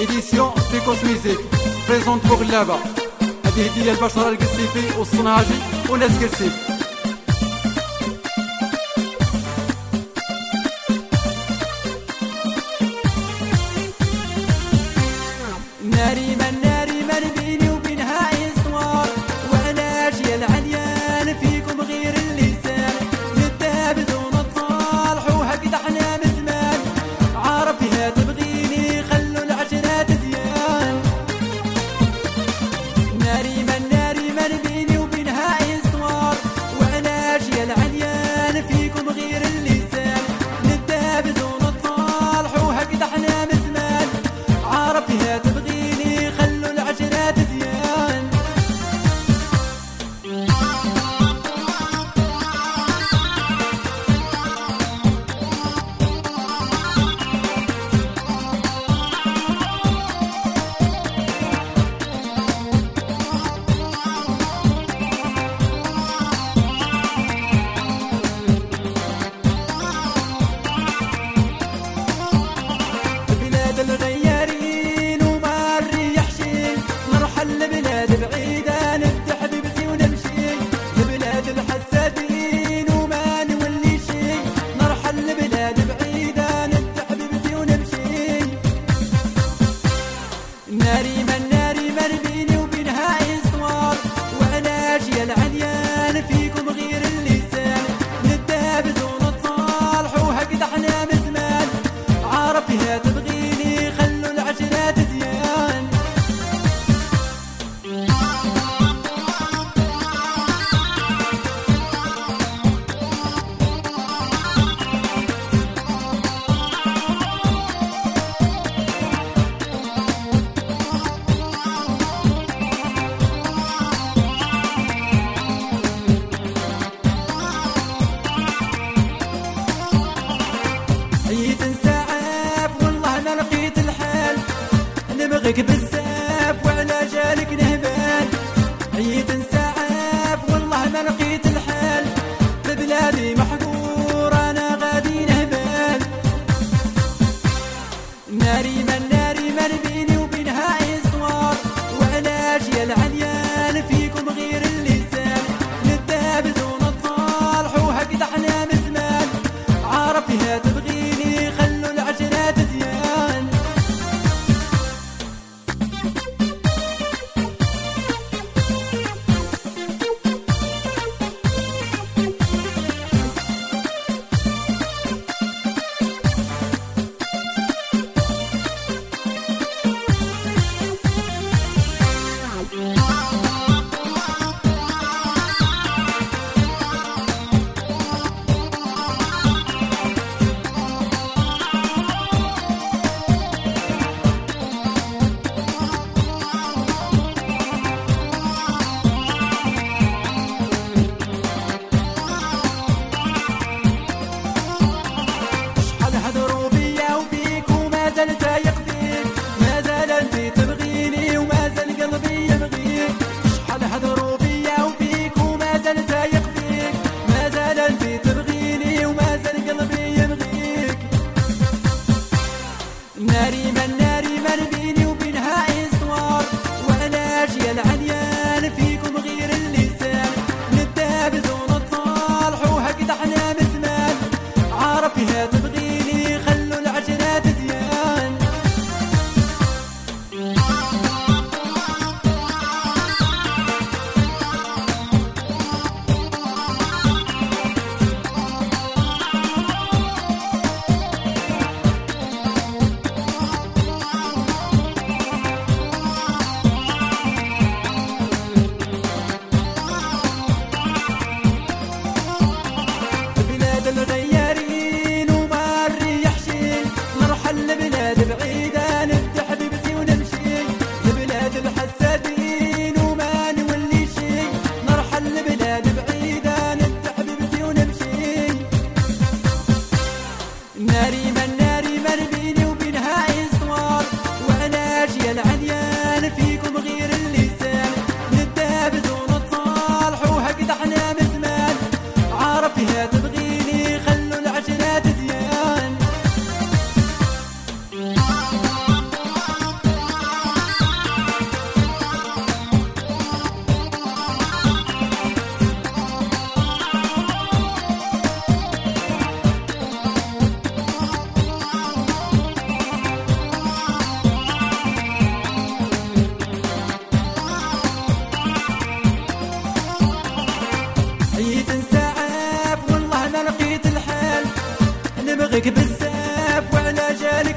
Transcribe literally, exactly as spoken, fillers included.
إديسيون فيكوس ميزيك بريزونت بوغ اللعبة. هذه هدية البشرة القسيفي والصنهاجي وناس قسيف. ناري من ناري من بيني وبينها إسوار، وأنا أجيال عديان فيكم غير اللسان، نتابز ونتصالح وهكذا احنا من زمان، عارف يا تبغيني خلوا العشرات زيان. ناري من ناري من بيني وبينها إسوار، وأنا أجيال عديان فيكم غير اللسان، نتابز ونتصالح وهكذا احنا من زمان، عارف يا تبغيني الغيارين وما الريح شي، نرحل لبلاد بعيدة نفتح حبيبتي ونمشي، لبلاد الحسادين وما نولي شي، نرحل لبلاد بعيدة نفتح حبيبتي ونمشي. ناري من ناري من بيني وبينها إسوار، وأنا أجيال عديان فيكم غير اللسان، نتابز ونتصالح وهكذا احنا من زمان، عارف يا تبغي عييت نسعف والله ما لقيت الحال، نبغيك بزاف وعلى جالك نهبال. عييت نسعف والله ما لقيت الحال، في بلادي محقور انا غادي نهبال. ناري من ناري من بيني وبينها إسوار، وعلى أجيال عديان فيكم غير اللسان، نتابز ونتصالح وهكذا احنا من زمان، عارف يا تبغي خلوا العشرات زيان. ناري من ناري من بيني وبينها إسوار، وأنا أجيال عديان فيكم غير اللسان، نتابز ونتصالح وهكذا احنا من زمان، عارف يا تبغيني خلوا العشرات زيان. الغيارين وما الريح شي، نرحل لبلاد بعيدة نفتح حبيبتي ونمشي، لبلاد الحسادين وما نولي شي، نرحل لبلاد بعيدة نفتح حبيبتي ونمشي. ناري من ناري من بيني وبينها إسوار، وأنا أجيال عديان فيكم غير اللسان، نتابز ونتصالح وهكذا احنا من زمان، عارف يا تبغيني خلوا العشرات زيان. جالك